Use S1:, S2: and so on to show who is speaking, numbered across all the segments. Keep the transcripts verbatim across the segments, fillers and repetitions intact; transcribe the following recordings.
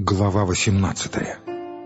S1: Глава восемнадцатая.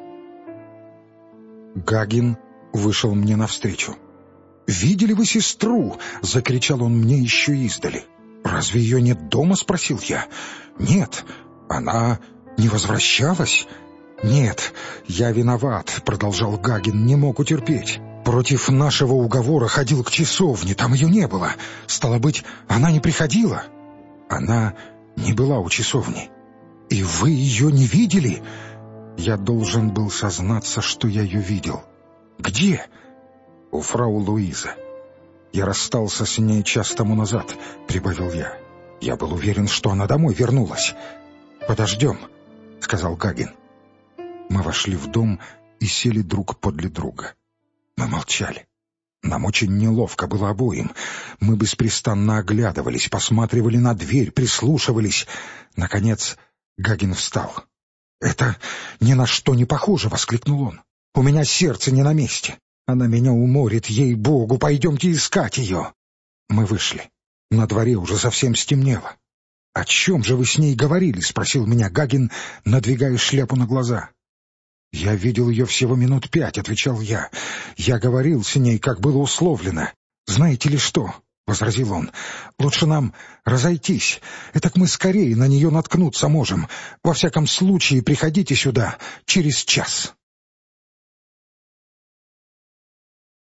S1: Гагин вышел мне навстречу. «Видели вы сестру?» — закричал он мне еще издали. «Разве ее нет дома?» — спросил я. «Нет, она не возвращалась?» «Нет, я виноват», — продолжал Гагин, — «не мог утерпеть. Против нашего уговора ходил к часовне, там ее не было. Стало быть, она не приходила?» «Она не была у часовни». «И вы ее не видели?» Я должен был сознаться, что я ее видел. «Где?» «У фрау Луизы. Я расстался с ней час тому назад», — прибавил я. «Я был уверен, что она домой вернулась». «Подождем», — сказал Гагин. Мы вошли в дом и сели друг подле друга. Мы молчали. Нам очень неловко было обоим. Мы беспрестанно оглядывались, посматривали на дверь, прислушивались. Наконец Гагин встал. «Это ни на что не похоже!» — воскликнул он. «У меня сердце не на месте. Она меня уморит, ей-богу! Пойдемте искать ее!» Мы вышли. На дворе уже совсем стемнело. «О чем же вы с ней говорили?» — спросил меня Гагин, надвигая шляпу на глаза. «Я видел ее всего минут пять», — отвечал я. «Я говорил с ней, как было условлено. Знаете ли что?» — возразил он. «Лучше нам разойтись. Этак мы скорее на нее наткнуться можем. Во всяком случае, приходите сюда через час».